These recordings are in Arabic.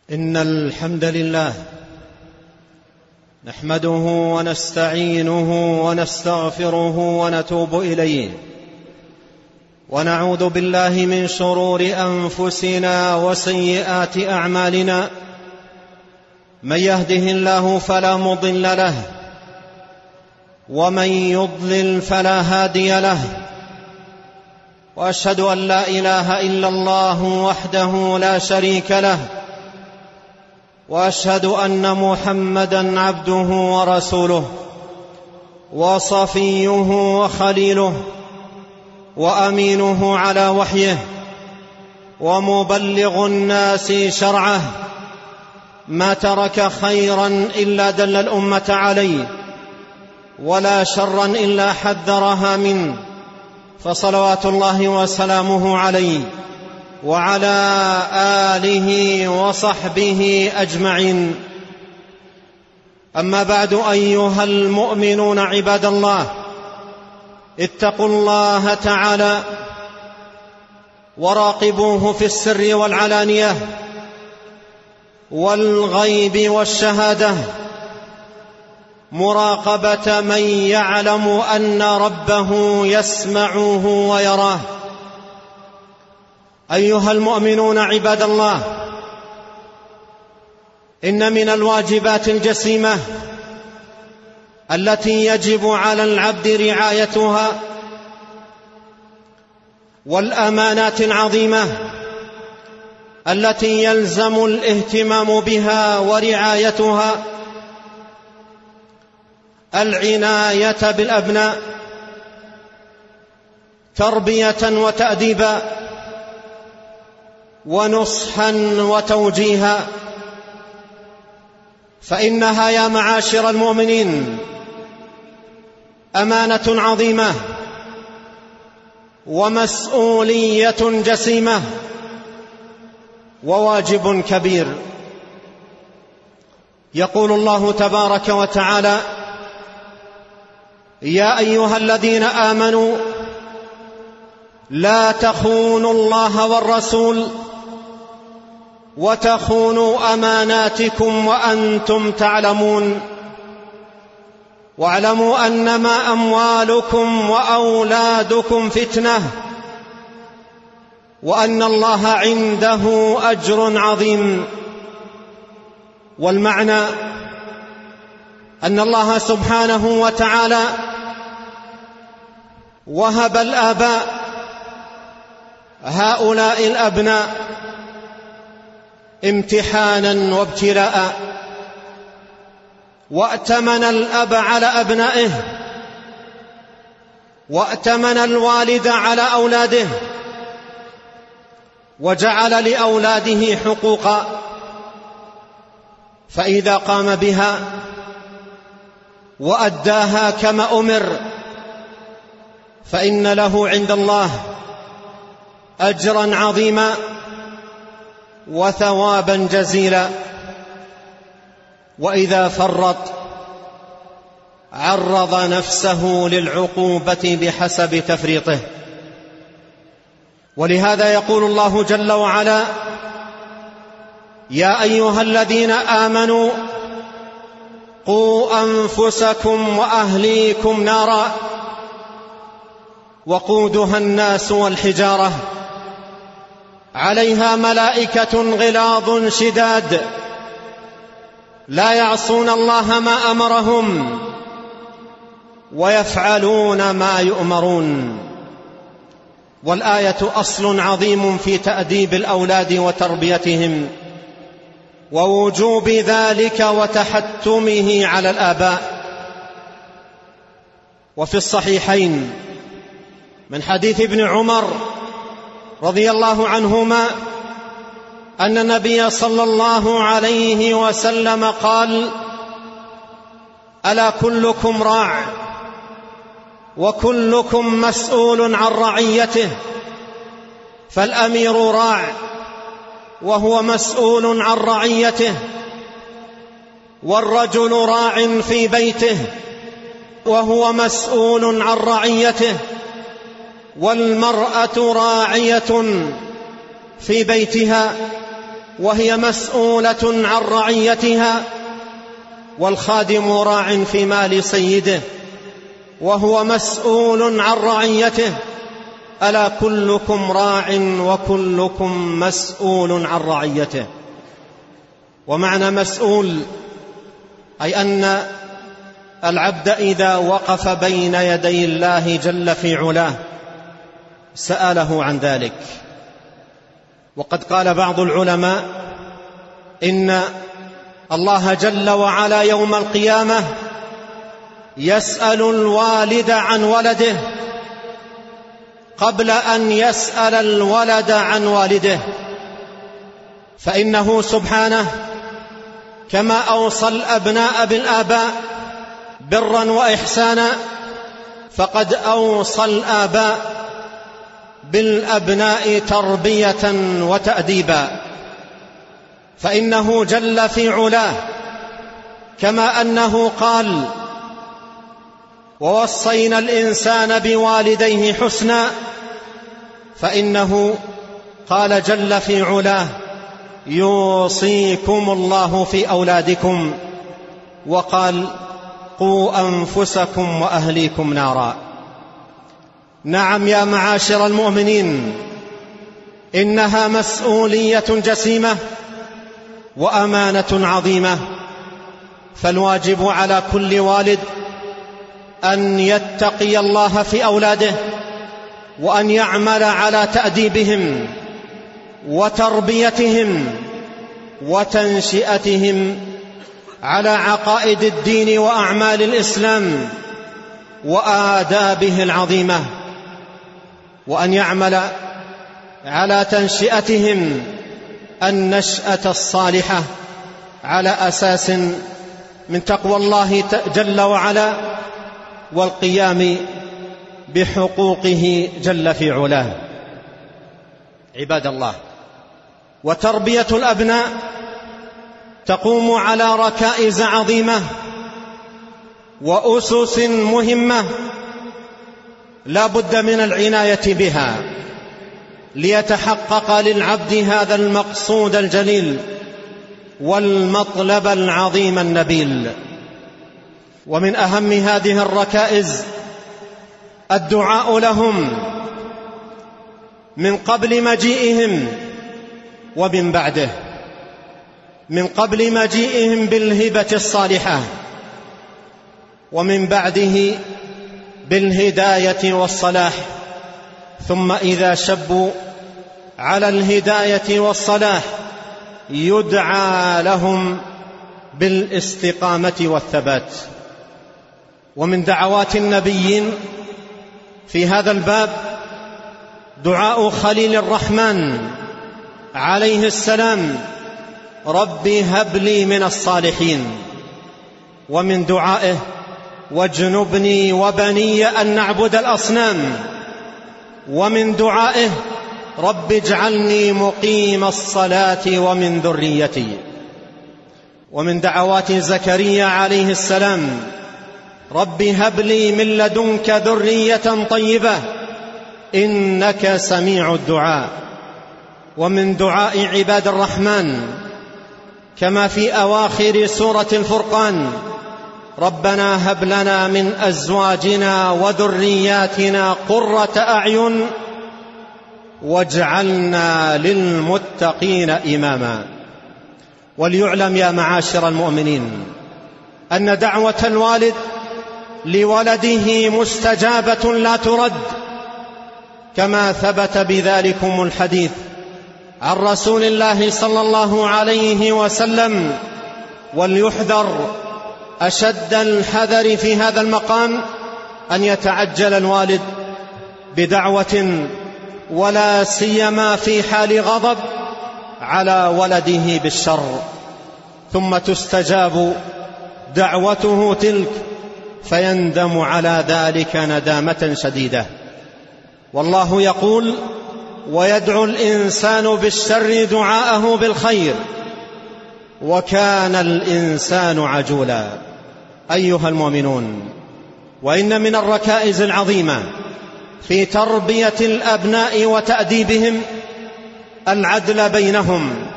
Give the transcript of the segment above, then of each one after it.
إن الحمد لله نحمده ونستعينه ونستغفره ونتوب إليه، ونعوذ بالله من شرور أنفسنا وسيئات أعمالنا. من يهده الله فلا مضل له، ومن يضلل فلا هادي له، وأشهد أن لا إله إلا الله وحده لا شريك له، وأشهد أن محمدًا عبده ورسوله وصفيه وخليله وأمينه على وحيه، ومبلغ الناس شرعه. ما ترك خيرًا إلا دل الأمة عليه، ولا شرًا إلا حذرها منه، فصلوات الله وسلامه عليه وعلى آله وصحبه أجمعين. أما بعد، أيها المؤمنون عباد الله، اتقوا الله تعالى وراقبوه في السر والعلانية والغيب والشهادة، مراقبة من يعلم أن ربه يسمعه ويراه. أيها المؤمنون عباد الله، إن من الواجبات الجسيمة التي يجب على العبد رعايتها، والأمانات العظيمة التي يلزم الاهتمام بها ورعايتها، العناية بالأبناء تربية وتأديبا، ونصحا وتوجيها. فإنها يا معاشر المؤمنين أمانة عظيمة ومسؤولية جسيمة وواجب كبير. يقول الله تبارك وتعالى: يا أيها الذين آمنوا لا تخونوا الله والرسول وتخونوا أماناتكم وأنتم تعلمون، واعلموا أنما أموالكم وأولادكم فتنة، وأن الله عنده أجر عظيم. والمعنى أن الله سبحانه وتعالى وهب الآباء هؤلاء الأبناء امتحانا وابتلاء، وأتمن الأب على أبنائه، وأتمن الوالد على أولاده، وجعل لأولاده حقوقا، فإذا قام بها وأداها كما أمر فإن له عند الله أجرا عظيما وثوابا جزيلا. وإذا فرط عرض نفسه للعقوبة بحسب تفريطه. ولهذا يقول الله جل وعلا: يا أيها الذين آمنوا قوا أنفسكم وأهليكم نارا وقودها الناس والحجارة عليها ملائكة غلاظ شداد لا يعصون الله ما أمرهم ويفعلون ما يؤمرون. والآية أصل عظيم في تأديب الأولاد وتربيتهم، ووجوب ذلك وتحتمه على الآباء. وفي الصحيحين من حديث ابن عمر رضي الله عنهما أن النبي صلى الله عليه وسلم قال: ألا كلكم راع وكلكم مسؤول عن رعيته، فالأمير راع وهو مسؤول عن رعيته، والرجل راع في بيته وهو مسؤول عن رعيته، والمرأة راعية في بيتها وهي مسؤولة عن رعيتها، والخادم راع في مال سيده وهو مسؤول عن رعيته. ألا كلكم راع وكلكم مسؤول عن رعيته. ومعنى مسؤول أي أن العبد إذا وقف بين يدي الله جل في علاه سأله عن ذلك. وقد قال بعض العلماء إن الله جل وعلا يوم القيامة يسأل الوالد عن ولده قبل أن يسأل الولد عن والده، فإنه سبحانه كما أوصى الأبناء بالآباء برا وإحسانا فقد أوصى الآباء بالأبناء تربية وتأديبا. فإنه جل في علاه كما أنه قال: ووصينا الإنسان بوالديه حسنا، فإنه قال جل في علاه: يوصيكم الله في أولادكم، وقال: قوا أنفسكم وأهليكم نارا. نعم يا معاشر المؤمنين، إنها مسؤولية جسيمة وأمانة عظيمة، فالواجب على كل والد أن يتقي الله في أولاده، وأن يعمل على تأديبهم وتربيتهم وتنشئتهم على عقائد الدين وأعمال الإسلام وآدابه العظيمة، وأن يعمل على تنشئتهم النشأة الصالحة على أساس من تقوى الله جل وعلا والقيام بحقوقه جل في علاه. عباد الله، وتربية الأبناء تقوم على ركائز عظيمة وأسس مهمة لا بد من العناية بها ليتحقق للعبد هذا المقصود الجليل والمطلب العظيم النبيل. ومن أهم هذه الركائز الدعاء لهم من قبل مجيئهم ومن بعده، من قبل مجيئهم بالهبة الصالحة، ومن بعده بالهداية والصلاح. ثم إذا شبوا على الهداية والصلاح يدعى لهم بالاستقامة والثبات. ومن دعوات النبيين في هذا الباب دعاء خليل الرحمن عليه السلام: رب هب لي من الصالحين. ومن دعائه: واجنبني وبني أن نعبد الأصنام. ومن دعائه: رب اجعلني مقيم الصلاة ومن ذريتي. ومن دعوات زكريا عليه السلام: رب هب لي من لدنك ذرية طيبة إنك سميع الدعاء. ومن دعاء عباد الرحمن كما في أواخر سورة الفرقان: ربنا هب لنا من أزواجنا وذرياتنا قرة أعين واجعلنا للمتقين إماما. وليعلم يا معاشر المؤمنين أن دعوة الوالد لولده مستجابة لا ترد، كما ثبت بذلكم الحديث عن رسول الله صلى الله عليه وسلم. وليحذر أشد الحذر في هذا المقام أن يتعجل الوالد بدعوة، ولا سيما في حال غضب، على ولده بالشر، ثم تستجاب دعوته تلك فيندم على ذلك ندامة شديدة. والله يقول: ويدعو الإنسان بالشر دعاءه بالخير وكان الإنسان عجولا. أيها المؤمنون، وإن من الركائز العظيمة في تربية الأبناء وتأديبهم العدل بينهم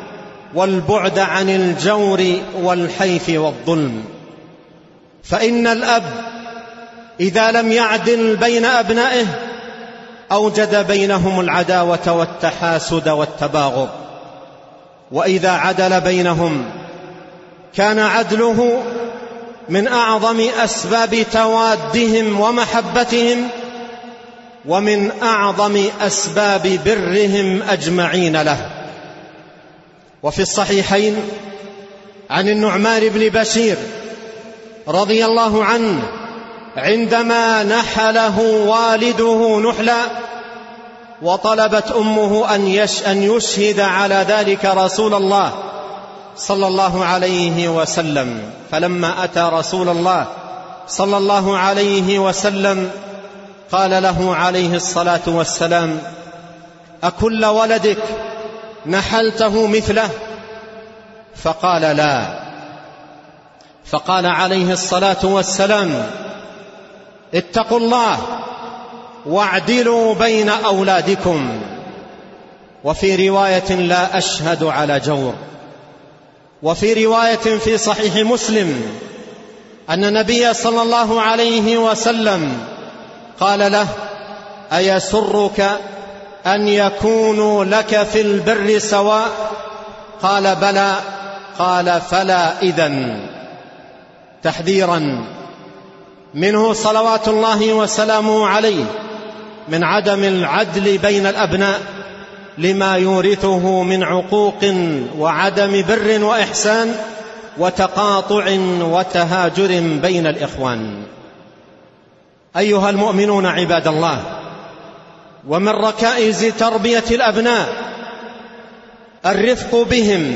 والبعد عن الجور والحيف والظلم. فإن الأب إذا لم يعدل بين أبنائه أوجد بينهم العداوة والتحاسد والتباغض، وإذا عدل بينهم كان عدله من أعظم أسباب توادهم ومحبتهم، ومن أعظم أسباب برهم أجمعين له. وفي الصحيحين عن النعمان بن بشير رضي الله عنه عندما نحله والده نحلا وطلبت أمه أن يشهد على ذلك رسول الله صلى الله عليه وسلم، فلما أتى رسول الله صلى الله عليه وسلم قال له عليه الصلاة والسلام: أكل ولدك نحلته مثله؟ فقال: لا. فقال عليه الصلاة والسلام: اتقوا الله واعدلوا بين أولادكم. وفي رواية: لا أشهد على جور. وفي رواية في صحيح مسلم أن النبي صلى الله عليه وسلم قال له: أيسرك أن يكونوا لك في البر سواء؟ قال: بلى. قال: فلا إذن. تحذيرا منه صلوات الله وسلامه عليه من عدم العدل بين الأبناء لما يورثه من عقوق وعدم بر وإحسان وتقاطع وتهاجر بين الإخوان. أيها المؤمنون عباد الله، ومن ركائز تربية الأبناء الرفق بهم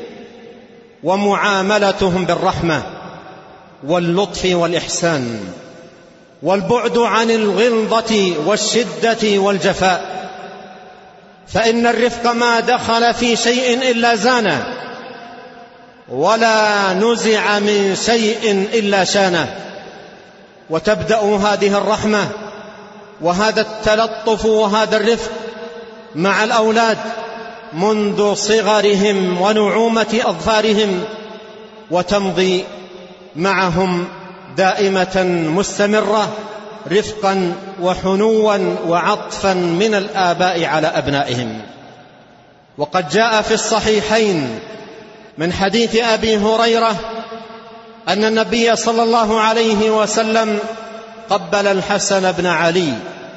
ومعاملتهم بالرحمة واللطف والإحسان، والبعد عن الغلظة والشدة والجفاء، فإن الرفق ما دخل في شيء إلا زانه، ولا نزع من شيء إلا شانه. وتبدأ هذه الرحمة وهذا التلطف وهذا الرفق مع الأولاد منذ صغرهم ونعومة أظفارهم، وتمضي معهم دائمة مستمرة رفقا وحنوا وعطفا من الآباء على أبنائهم. وقد جاء في الصحيحين من حديث أبي هريرة أن النبي صلى الله عليه وسلم قبل الحسن بن علي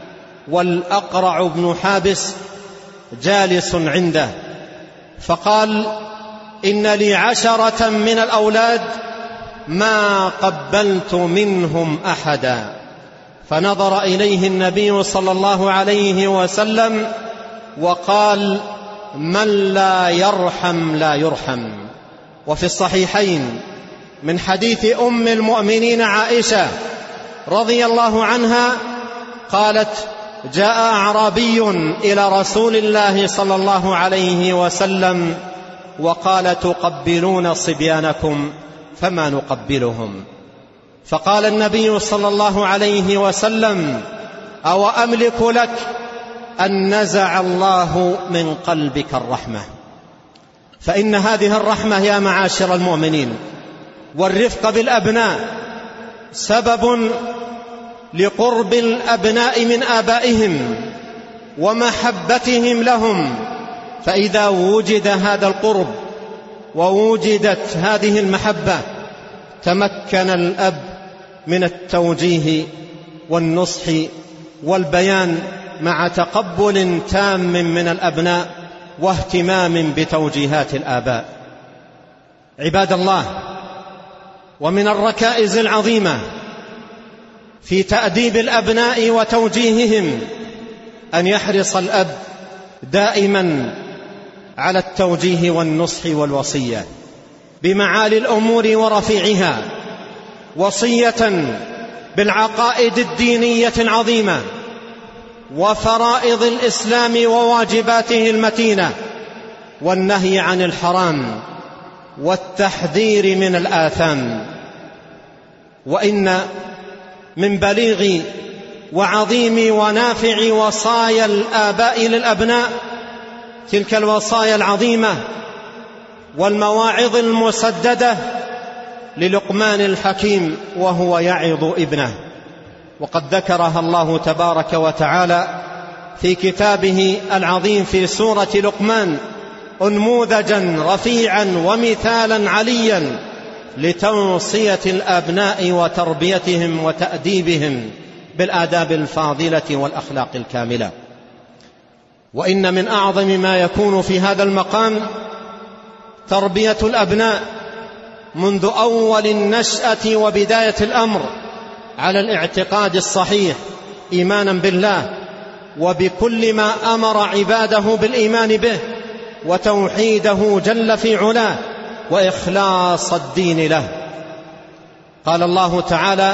والأقرع بن حابس جالس عنده، فقال: إن لي 10 من الأولاد ما قبلت منهم أحدا. فنظر إليه النبي صلى الله عليه وسلم وقال: من لا يرحم لا يرحم. وفي الصحيحين من حديث أم المؤمنين عائشة رضي الله عنها قالت: جاء أعرابي إلى رسول الله صلى الله عليه وسلم وقال: تقبلون صبيانكم فما نقبلهم؟ فقال النبي صلى الله عليه وسلم: أو أملك لك أن نزع الله من قلبك الرحمة. فإن هذه الرحمة يا معاشر المؤمنين والرفق بالأبناء سبب لقرب الأبناء من آبائهم ومحبتهم لهم. فإذا وجد هذا القرب ووجدت هذه المحبة تمكن الأب من التوجيه والنصح والبيان مع تقبل تام من الأبناء واهتمام بتوجيهات الآباء. عباد الله، ومن الركائز العظيمة في تأديب الأبناء وتوجيههم أن يحرص الأب دائما على التوجيه والنصح والوصية بمعالي الأمور ورفيعها، وصية بالعقائد الدينية العظيمة وفرائض الإسلام وواجباته المتينة، والنهي عن الحرام والتحذير من الآثام. وإن من بليغ وعظيم ونافع وصايا الآباء للأبناء تلك الوصايا العظيمة والمواعظ المسددة للقمان الحكيم وهو يعظ ابنه. وقد ذكرها الله تبارك وتعالى في كتابه العظيم في سورة لقمان أنموذجا رفيعا ومثالا عليا لتوصية الأبناء وتربيتهم وتأديبهم بالآداب الفاضلة والأخلاق الكاملة. وإن من أعظم ما يكون في هذا المقام تربية الأبناء منذ أول النشأة وبداية الأمر على الاعتقاد الصحيح إيمانا بالله وبكل ما أمر عباده بالإيمان به وتوحيده جل في علاه وإخلاص الدين له. قال الله تعالى: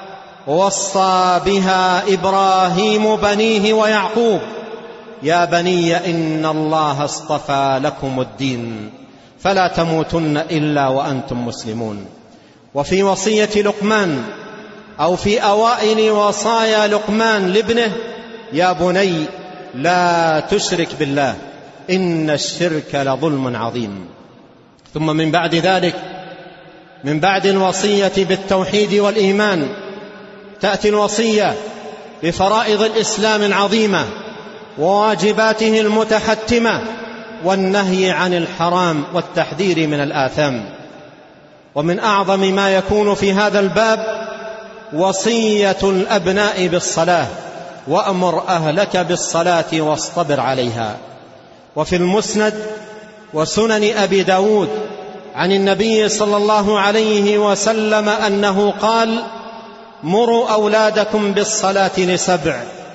ووصى بها إبراهيم بنيه ويعقوب يا بني إن الله اصطفى لكم الدين فلا تموتن إلا وأنتم مسلمون. وفي وصية لقمان أو في أوائل وصايا لقمان لابنه: يا بني لا تشرك بالله إن الشرك لظلم عظيم. ثم من بعد ذلك، من بعد الوصية بالتوحيد والإيمان، تأتي الوصية بفرائض الإسلام العظيمة وواجباته المتحتمة والنهي عن الحرام والتحذير من الآثام. ومن أعظم ما يكون في هذا الباب وصية الأبناء بالصلاة: وأمر أهلك بالصلاة واصطبر عليها. وفي المسند وسنن أبي داود عن النبي صلى الله عليه وسلم أنه قال: مروا أولادكم بالصلاة ل7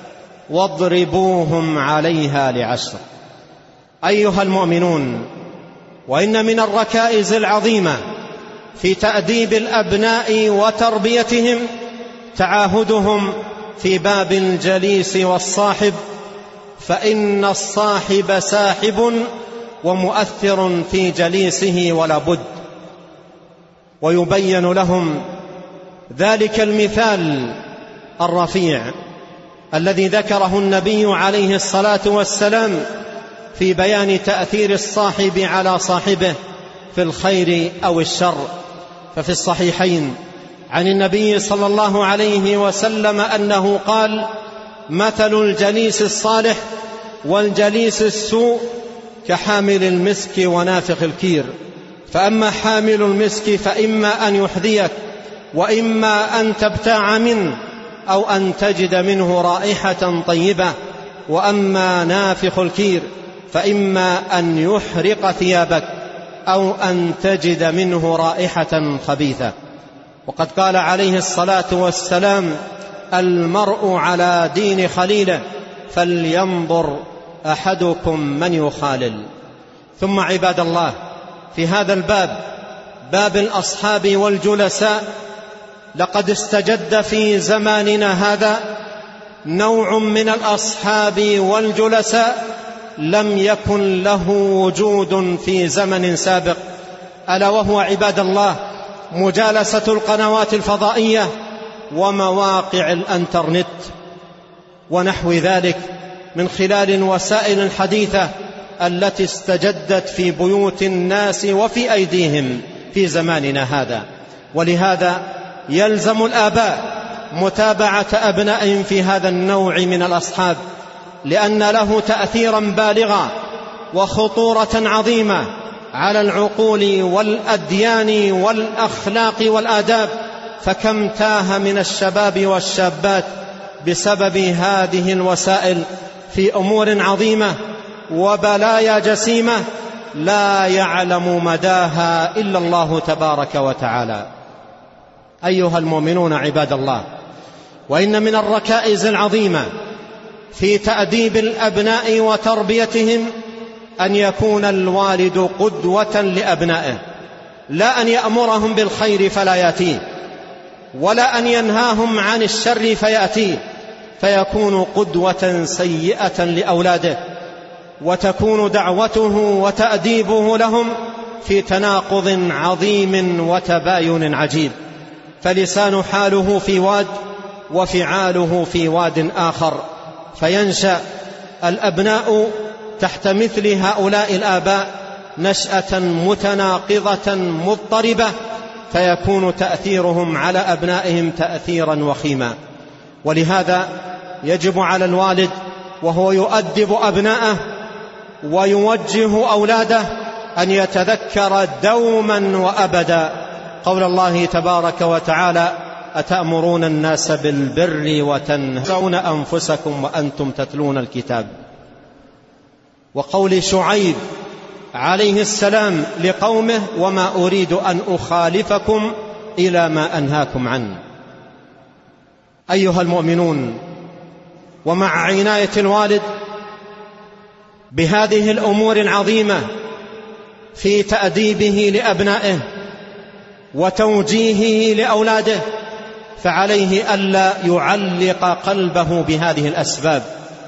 واضربوهم عليها ل10. أيها المؤمنون، وإن من الركائز العظيمة في تأديب الأبناء وتربيتهم تعاهدهم في باب الجليس والصاحب، فإن الصاحب ساحب ومؤثر في جليسه ولا بد. ويبين لهم ذلك المثال الرفيع الذي ذكره النبي عليه الصلاة والسلام في بيان تأثير الصاحب على صاحبه في الخير أو الشر. ففي الصحيحين عن النبي صلى الله عليه وسلم أنه قال: مثل الجليس الصالح والجليس السوء كحامل المسك ونافخ الكير، فأما حامل المسك فإما أن يحذيك وإما أن تبتاع منه أو أن تجد منه رائحة طيبة، وأما نافخ الكير فإما أن يحرق ثيابك أو أن تجد منه رائحة خبيثة. وقد قال عليه الصلاة والسلام: المرء على دين خليله فلينظر أحدكم من يخالل. ثم عباد الله، في هذا الباب، باب الأصحاب والجلساء، لقد استجد في زماننا هذا نوع من الأصحاب والجلساء لم يكن له وجود في زمن سابق، ألا وهو عباد الله مجالسة القنوات الفضائية ومواقع الانترنت ونحو ذلك من خلال الوسائل الحديثة التي استجدت في بيوت الناس وفي أيديهم في زماننا هذا. ولهذا يلزم الآباء متابعة أبنائهم في هذا النوع من الأصحاب، لأن له تأثيرا بالغا وخطورة عظيمة على العقول والأديان والأخلاق والآداب. فكم تاه من الشباب والشابات بسبب هذه الوسائل في أمور عظيمة وبلايا جسيمة لا يعلم مداها إلا الله تبارك وتعالى. أيها المؤمنون عباد الله، وإن من الركائز العظيمة في تأديب الأبناء وتربيتهم أن يكون الوالد قدوة لأبنائه، لا أن يأمرهم بالخير فلا يأتيه، ولا أن ينهاهم عن الشر فيأتيه، فيكون قدوة سيئة لأولاده، وتكون دعوته وتأديبه لهم في تناقض عظيم وتباين عجيب، فلسان حاله في واد وفعاله في واد آخر، فينشأ الأبناء تحت مثل هؤلاء الآباء نشأة متناقضة مضطربة، فيكون تأثيرهم على أبنائهم تأثيرا وخيما. ولهذا يجب على الوالد وهو يؤدب أبناءه ويوجه أولاده أن يتذكر دوما وأبدا قول الله تبارك وتعالى: أتأمرون الناس بالبر وتنسون أنفسكم وأنتم تتلون الكتاب. وقول شعيب عليه السلام لقومه: وما أريد أن أخالفكم إلى ما أنهاكم عنه. أيها المؤمنون، ومع عناية الوالد بهذه الأمور العظيمة في تأديبه لأبنائه وتوجيهه لأولاده، فعليه ألا يعلق قلبه بهذه الأسباب،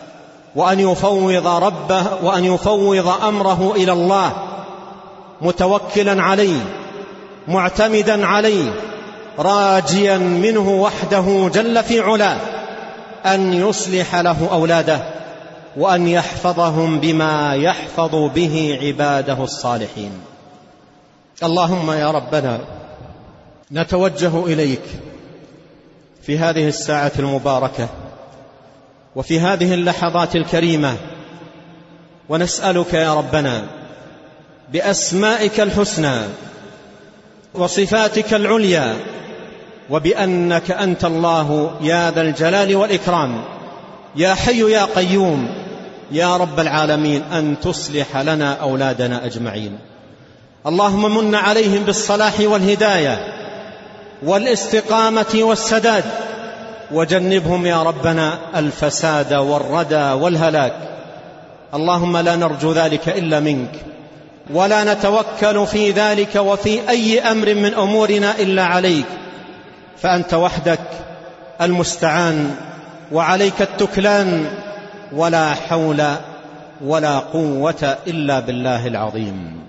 وأن يفوض أمره إلى الله، متوكلا عليه معتمدا عليه، راجيا منه وحده جل في علاه أن يصلح له أولاده وأن يحفظهم بما يحفظ به عباده الصالحين. اللهم يا ربنا، نتوجه إليك في هذه الساعة المباركة وفي هذه اللحظات الكريمة، ونسألك يا ربنا بأسمائك الحسنى وصفاتك العليا وبأنك أنت الله يا ذا الجلال والإكرام، يا حي يا قيوم يا رب العالمين، أن تصلح لنا أولادنا أجمعين. اللهم من عليهم بالصلاح والهداية والاستقامة والسداد، وجنبهم يا ربنا الفساد والردى والهلاك. اللهم لا نرجو ذلك إلا منك، ولا نتوكل في ذلك وفي أي أمر من أمورنا إلا عليك، فأنت وحدك المستعان وعليك التكلان، ولا حول ولا قوة إلا بالله العظيم.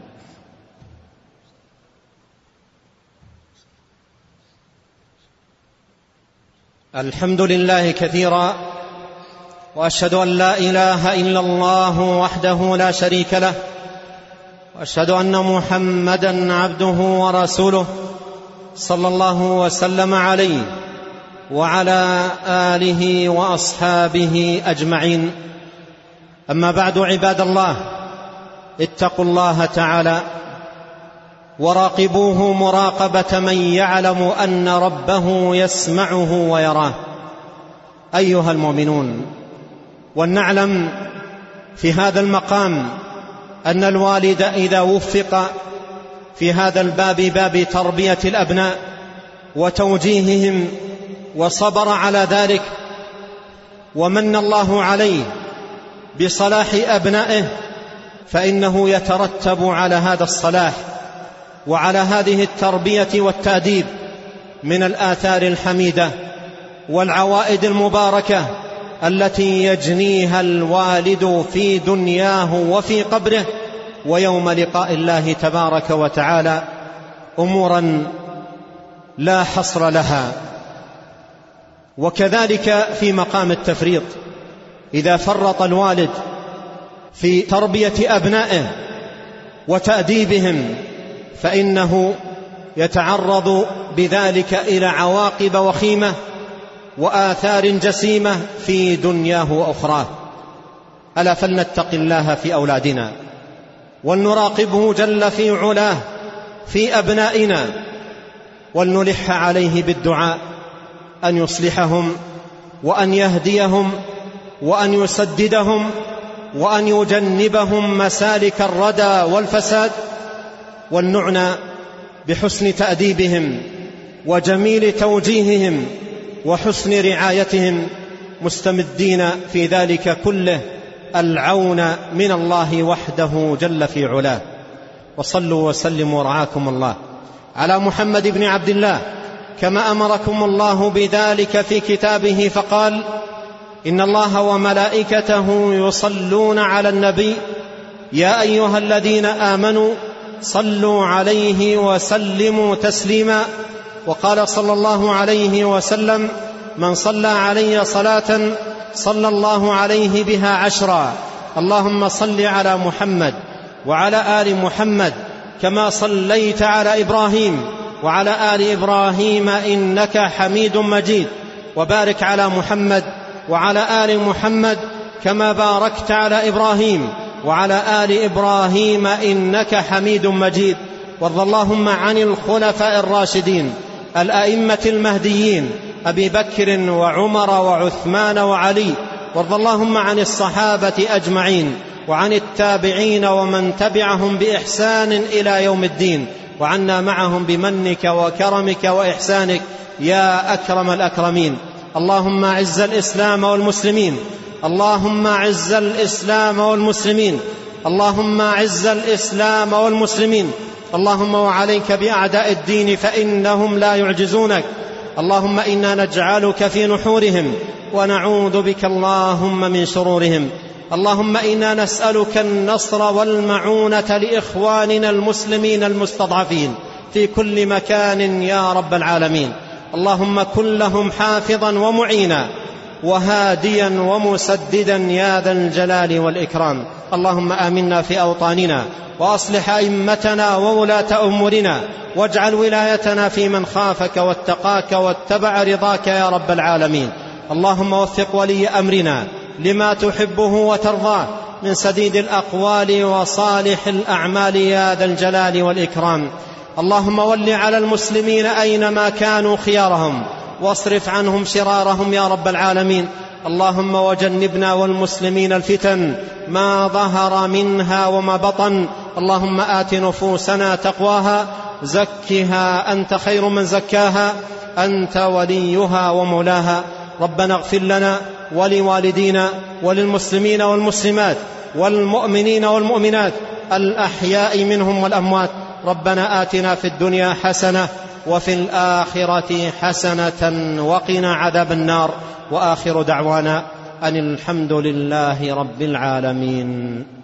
الحمد لله كثيرا، وأشهد أن لا إله إلا الله وحده لا شريك له، وأشهد أن محمدا عبده ورسوله صلى الله وسلم عليه وعلى آله وأصحابه أجمعين. أما بعد، عباد الله، اتقوا الله تعالى وراقبوه مراقبة من يعلم أن ربه يسمعه ويراه. أيها المؤمنون، ولنعلم في هذا المقام أن الوالد إذا وفق في هذا الباب، باب تربية الأبناء وتوجيههم، وصبر على ذلك، ومن الله عليه بصلاح أبنائه، فإنه يترتب على هذا الصلاح وعلى هذه التربية والتأديب من الآثار الحميدة والعوائد المباركة التي يجنيها الوالد في دنياه وفي قبره ويوم لقاء الله تبارك وتعالى، أمورا لا حصر لها. وكذلك في مقام التفريط، إذا فرط الوالد في تربية أبنائه وتأديبهم، فإنه يتعرض بذلك إلى عواقب وخيمة وآثار جسيمة في دنياه وأخراه. ألا فلنتق الله في أولادنا، ولنراقبه جل في علاه في أبنائنا، ولنلح عليه بالدعاء أن يصلحهم وأن يهديهم وأن يسددهم وأن يجنبهم مسالك الردى والفساد، ولنعنى بحسن تأديبهم وجميل توجيههم وحسن رعايتهم، مستمدين في ذلك كله العون من الله وحده جل في علاه. وصلوا وسلموا رعاكم الله على محمد بن عبد الله، كما أمركم الله بذلك في كتابه، فقال: إن الله وملائكته يصلون على النبي يا أيها الذين آمنوا صلوا عليه وسلموا تسليما. وقال صلى الله عليه وسلم: من صلى علي صلاة صلى الله عليه بها 10. اللهم صل على محمد وعلى آل محمد كما صليت على إبراهيم وعلى آل إبراهيم إنك حميد مجيد، وبارك على محمد وعلى آل محمد كما باركت على إبراهيم وعلى آل إبراهيم إنك حميد مجيد. وارض اللهم عن الخلفاء الراشدين الأئمة المهديين أبي بكر وعمر وعثمان وعلي، وارض اللهم عن الصحابة أجمعين وعن التابعين ومن تبعهم بإحسان إلى يوم الدين، وعنا معهم بمنك وكرمك وإحسانك يا أكرم الأكرمين. اللهم أعز الإسلام والمسلمين، اللهم أعز الإسلام والمسلمين، اللهم أعز الإسلام والمسلمين. اللهم وعليك بأعداء الدين فإنهم لا يعجزونك. اللهم إنا نجعلك في نحورهم ونعوذ بك اللهم من شرورهم. اللهم إنا نسألك النصر والمعونة لإخواننا المسلمين المستضعفين في كل مكان يا رب العالمين. اللهم كن لهم حافظا ومعينا وهاديا ومسددا يا ذا الجلال والإكرام. اللهم آمنا في أوطاننا وأصلح أئمتنا وولاة أمورنا، واجعل ولايتنا في من خافك واتقاك واتبع رضاك يا رب العالمين. اللهم وفق ولي أمرنا لما تحبه وترضاه من سديد الأقوال وصالح الأعمال يا ذا الجلال والإكرام. اللهم ول على المسلمين أينما كانوا خيارهم واصرف عنهم شرارهم يا رب العالمين. اللهم وجنبنا والمسلمين الفتن ما ظهر منها وما بطن. اللهم آت نفوسنا تقواها، زكها أنت خير من زكاها، أنت وليها ومولاها. ربنا اغفر لنا ولوالدينا وللمسلمين والمسلمات والمؤمنين والمؤمنات الأحياء منهم والأموات. ربنا آتنا في الدنيا حسنة وفي الآخرة حسنة وقنا عذاب النار. وآخر دعوانا أن الحمد لله رب العالمين.